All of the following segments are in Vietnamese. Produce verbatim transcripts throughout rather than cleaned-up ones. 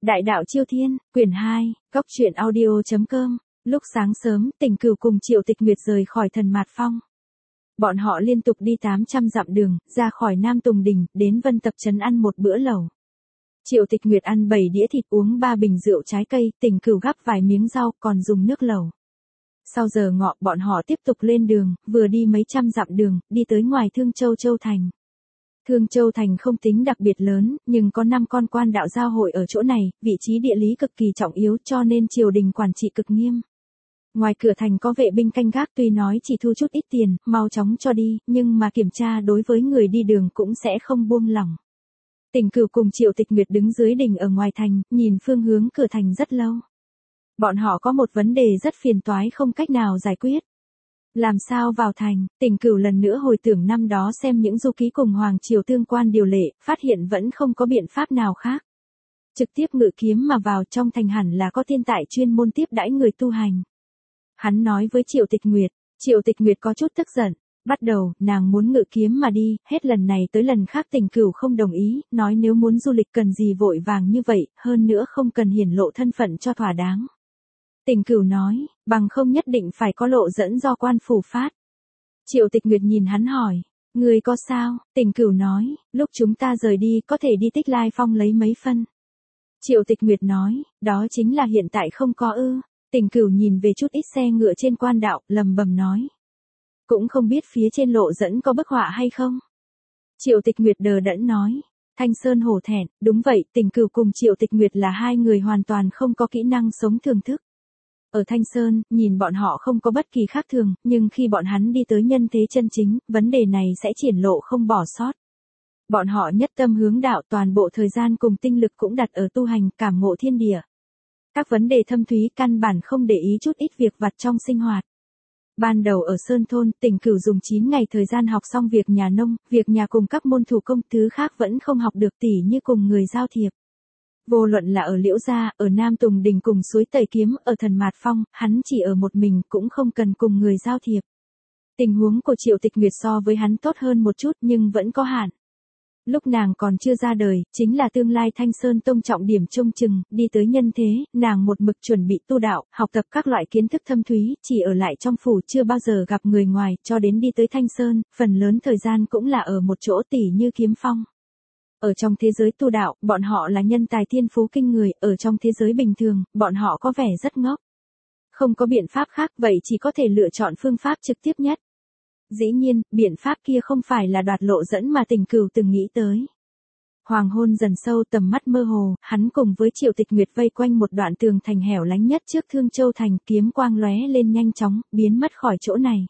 Đại đạo Chiêu Thiên, quyển hai, góc truyện audio chấm com. Lúc sáng sớm, Tình Cửu cùng Triệu Tịch Nguyệt rời khỏi Thần Mạt Phong. Bọn họ liên tục đi tám trăm dặm đường, ra khỏi Nam Tùng Đình, đến Vân Tập Trấn ăn một bữa lẩu. Triệu Tịch Nguyệt ăn bảy đĩa thịt, uống ba bình rượu trái cây, Tình Cửu gắp vài miếng rau, còn dùng nước lẩu. Sau giờ ngọ, bọn họ tiếp tục lên đường, vừa đi mấy trăm dặm đường, đi tới ngoài Thương Châu Châu Thành. Thương Châu Thành không tính đặc biệt lớn, nhưng có năm con quan đạo giao hội ở chỗ này, vị trí địa lý cực kỳ trọng yếu cho nên triều đình quản trị cực nghiêm. Ngoài cửa thành có vệ binh canh gác, tuy nói chỉ thu chút ít tiền, mau chóng cho đi, nhưng mà kiểm tra đối với người đi đường cũng sẽ không buông lỏng. Tình Cửu cùng Triệu Tịch Nguyệt đứng dưới đình ở ngoài thành, nhìn phương hướng cửa thành rất lâu. Bọn họ có một vấn đề rất phiền toái không cách nào giải quyết. Làm sao vào thành? Tình Cửu lần nữa hồi tưởng năm đó xem những du ký cùng Hoàng Triều tương quan điều lệ, phát hiện vẫn không có biện pháp nào khác. Trực tiếp ngự kiếm mà vào trong thành hẳn là có thiên tại chuyên môn tiếp đãi người tu hành. Hắn nói với Triệu Tịch Nguyệt, Triệu Tịch Nguyệt có chút tức giận. Bắt đầu, nàng muốn ngự kiếm mà đi, hết lần này tới lần khác Tình Cửu không đồng ý, nói nếu muốn du lịch cần gì vội vàng như vậy, hơn nữa không cần hiển lộ thân phận cho thỏa đáng. Tình Cửu nói, bằng không nhất định phải có lộ dẫn do quan phủ phát. Triệu Tịch Nguyệt nhìn hắn hỏi, người có sao? Tình Cửu nói, lúc chúng ta rời đi có thể đi Tích Lai Phong lấy mấy phân. Triệu Tịch Nguyệt nói, đó chính là hiện tại không có ư. Tình Cửu nhìn về chút ít xe ngựa trên quan đạo, lầm bầm nói. Cũng không biết phía trên lộ dẫn có bức họa hay không. Triệu Tịch Nguyệt đờ đẫn nói. Thanh Sơn hổ thẹn, đúng vậy, Tình Cửu cùng Triệu Tịch Nguyệt là hai người hoàn toàn không có kỹ năng sống thường thức. Ở Thanh Sơn, nhìn bọn họ không có bất kỳ khác thường, nhưng khi bọn hắn đi tới nhân thế chân chính, vấn đề này sẽ triển lộ không bỏ sót. Bọn họ nhất tâm hướng đạo, toàn bộ thời gian cùng tinh lực cũng đặt ở tu hành, cảm ngộ thiên địa. Các vấn đề thâm thúy căn bản không để ý chút ít việc vặt trong sinh hoạt. Ban đầu ở Sơn Thôn, Tình Cửu dùng chín ngày thời gian học xong việc nhà nông, việc nhà cùng các môn thủ công, thứ khác vẫn không học được, tỉ như cùng người giao thiệp. Vô luận là ở Liễu Gia, ở Nam Tùng Đình cùng suối Tẩy Kiếm, ở Thần Mạt Phong, hắn chỉ ở một mình cũng không cần cùng người giao thiệp. Tình huống của Triệu Tịch Nguyệt so với hắn tốt hơn một chút nhưng vẫn có hạn. Lúc nàng còn chưa ra đời, chính là tương lai Thanh Sơn Tông trọng điểm trông chừng, đi tới nhân thế, nàng một mực chuẩn bị tu đạo, học tập các loại kiến thức thâm thúy, chỉ ở lại trong phủ chưa bao giờ gặp người ngoài, cho đến đi tới Thanh Sơn, phần lớn thời gian cũng là ở một chỗ tỉ như Kiếm Phong. Ở trong thế giới tu đạo, bọn họ là nhân tài thiên phú kinh người, ở trong thế giới bình thường, bọn họ có vẻ rất ngốc. Không có biện pháp khác, vậy chỉ có thể lựa chọn phương pháp trực tiếp nhất. Dĩ nhiên, biện pháp kia không phải là đoạt lộ dẫn mà Tình Cửu từng nghĩ tới. Hoàng hôn dần sâu, tầm mắt mơ hồ, hắn cùng với Triệu Tịch Nguyệt vây quanh một đoạn tường thành hẻo lánh nhất trước Thương Châu Thành, kiếm quang lóe lên nhanh chóng, biến mất khỏi chỗ này.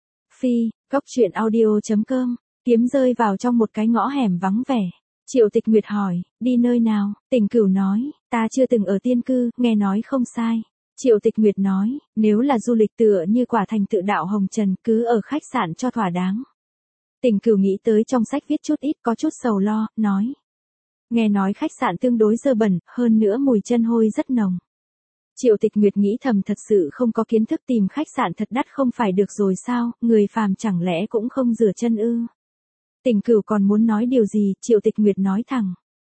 Phi, góc truyện audio chấm com, kiếm rơi vào trong một cái ngõ hẻm vắng vẻ. Triệu Tịch Nguyệt hỏi, đi nơi nào? Tình Cửu nói, ta chưa từng ở tiên cư, nghe nói không sai. Triệu Tịch Nguyệt nói, nếu là du lịch tựa như quả thành tự đạo hồng trần, cứ ở khách sạn cho thỏa đáng. Tình Cửu nghĩ tới trong sách viết chút ít, có chút sầu lo, nói. Nghe nói khách sạn tương đối dơ bẩn, hơn nữa mùi chân hôi rất nồng. Triệu Tịch Nguyệt nghĩ thầm, thật sự không có kiến thức tìm khách sạn thật đắt không phải được rồi sao, người phàm chẳng lẽ cũng không rửa chân ư? Tình Cửu còn muốn nói điều gì, Triệu Tịch Nguyệt nói thẳng.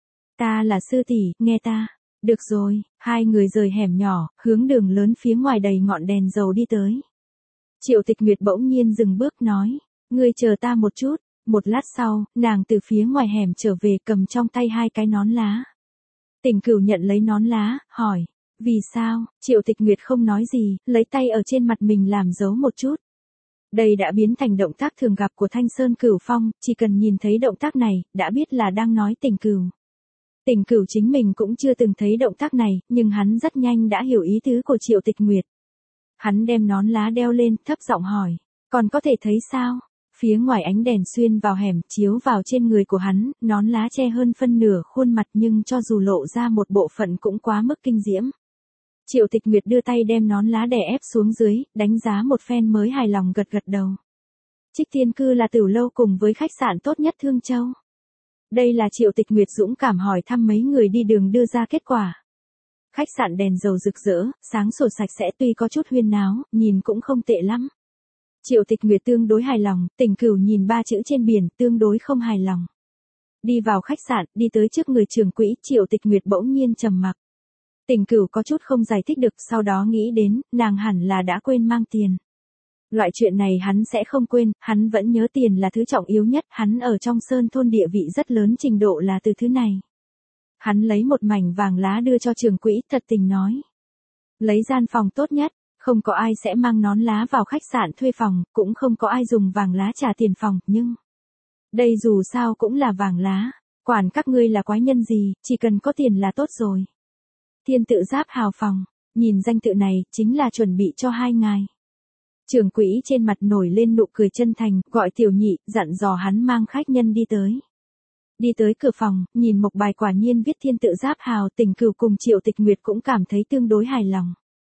Ta là sư tỷ, nghe ta. Được rồi, hai người rời hẻm nhỏ, hướng đường lớn phía ngoài đầy ngọn đèn dầu đi tới. Triệu Tịch Nguyệt bỗng nhiên dừng bước nói, ngươi chờ ta một chút. Một lát sau, nàng từ phía ngoài hẻm trở về, cầm trong tay hai cái nón lá. Tình Cửu nhận lấy nón lá, hỏi, vì sao? Triệu Tịch Nguyệt không nói gì, lấy tay ở trên mặt mình làm dấu một chút. Đây đã biến thành động tác thường gặp của Thanh Sơn Cửu Phong, chỉ cần nhìn thấy động tác này, đã biết là đang nói Tình Cửu. Tình Cửu chính mình cũng chưa từng thấy động tác này, nhưng hắn rất nhanh đã hiểu ý tứ của Triệu Tịch Nguyệt. Hắn đem nón lá đeo lên, thấp giọng hỏi, còn có thể thấy sao? Phía ngoài ánh đèn xuyên vào hẻm, chiếu vào trên người của hắn, nón lá che hơn phân nửa khuôn mặt nhưng cho dù lộ ra một bộ phận cũng quá mức kinh diễm. Triệu Tịch Nguyệt đưa tay đem nón lá đè ép xuống dưới, đánh giá một phen mới hài lòng gật gật đầu. Trích Tiên Cư là tử lâu cùng với khách sạn tốt nhất Thương Châu. Đây là Triệu Tịch Nguyệt dũng cảm hỏi thăm mấy người đi đường đưa ra kết quả. Khách sạn đèn dầu rực rỡ, sáng sủa sạch sẽ, tuy có chút huyên náo, nhìn cũng không tệ lắm. Triệu Tịch Nguyệt tương đối hài lòng, Tình Cửu nhìn ba chữ trên biển, tương đối không hài lòng. Đi vào khách sạn, đi tới trước người trưởng quỹ, Triệu Tịch Nguyệt bỗng nhiên trầm mặc. Tình Cửu có chút không giải thích được, sau đó nghĩ đến, nàng hẳn là đã quên mang tiền. Loại chuyện này hắn sẽ không quên, hắn vẫn nhớ tiền là thứ trọng yếu nhất, hắn ở trong sơn thôn địa vị rất lớn, trình độ là từ thứ này. Hắn lấy một mảnh vàng lá đưa cho trưởng quỹ, thật tình nói. Lấy gian phòng tốt nhất, không có ai sẽ mang nón lá vào khách sạn thuê phòng, cũng không có ai dùng vàng lá trả tiền phòng, nhưng... Đây dù sao cũng là vàng lá, quản các ngươi là quái nhân gì, chỉ cần có tiền là tốt rồi. Thiên Tự Giáp hào phòng, nhìn danh tự này, chính là chuẩn bị cho hai ngài. Trưởng quỹ trên mặt nổi lên nụ cười chân thành, gọi Tiểu Nhị, dặn dò hắn mang khách nhân đi tới. Đi tới cửa phòng, nhìn mộc bài quả nhiên viết Thiên Tự Giáp hào, Tình Cửu cùng Triệu Tịch Nguyệt cũng cảm thấy tương đối hài lòng.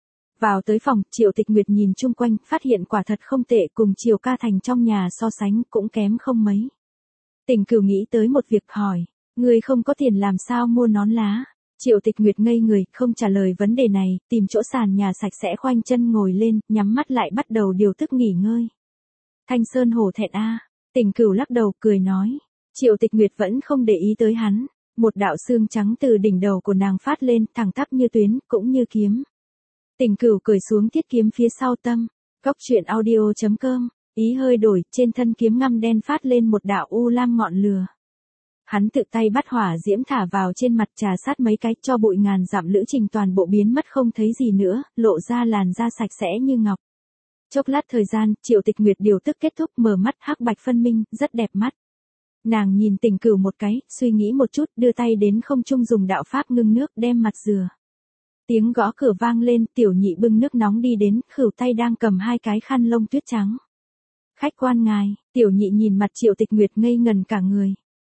Vào tới phòng, Triệu Tịch Nguyệt nhìn chung quanh, phát hiện quả thật không tệ, cùng Triệu Ca Thành trong nhà so sánh cũng kém không mấy. Tình Cửu nghĩ tới một việc hỏi, người không có tiền làm sao mua nón lá? Triệu Tịch Nguyệt ngây người, không trả lời vấn đề này, tìm chỗ sàn nhà sạch sẽ khoanh chân ngồi lên, nhắm mắt lại bắt đầu điều tức nghỉ ngơi. Thanh Sơn hổ thẹn a. Tình Cửu lắc đầu cười nói. Triệu Tịch Nguyệt vẫn không để ý tới hắn, một đạo xương trắng từ đỉnh đầu của nàng phát lên, thẳng tắp như tuyến, cũng như kiếm. Tình Cửu cởi xuống thiết kiếm phía sau tâm, góc truyện audio chấm com, ý hơi đổi, trên thân kiếm ngăm đen phát lên một đạo u lam ngọn lửa. Hắn tự tay bắt hỏa diễm thả vào trên mặt, trà sát mấy cái, cho bụi ngàn dặm lữ trình toàn bộ biến mất không thấy gì nữa, lộ ra làn da sạch sẽ như ngọc. Chốc lát thời gian, Triệu Tịch Nguyệt điều tức kết thúc, mở mắt hắc bạch phân minh, rất đẹp mắt. Nàng nhìn Tình Cửu một cái, suy nghĩ một chút, đưa tay đến không trung dùng đạo pháp ngưng nước, đem mặt rửa. Tiếng gõ cửa vang lên, Tiểu Nhị bưng nước nóng đi đến, khửu tay đang cầm hai cái khăn lông tuyết trắng. Khách quan ngài, Tiểu Nhị nhìn mặt Triệu Tịch Nguyệt ngây ngần cả người.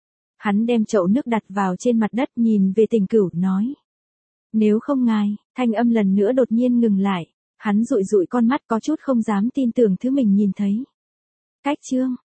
Hắn đem chậu nước đặt vào trên mặt đất, nhìn về Tình Cửu, nói. Nếu không ngài, thanh âm lần nữa đột nhiên ngừng lại, hắn dụi dụi con mắt có chút không dám tin tưởng thứ mình nhìn thấy. Cách chương,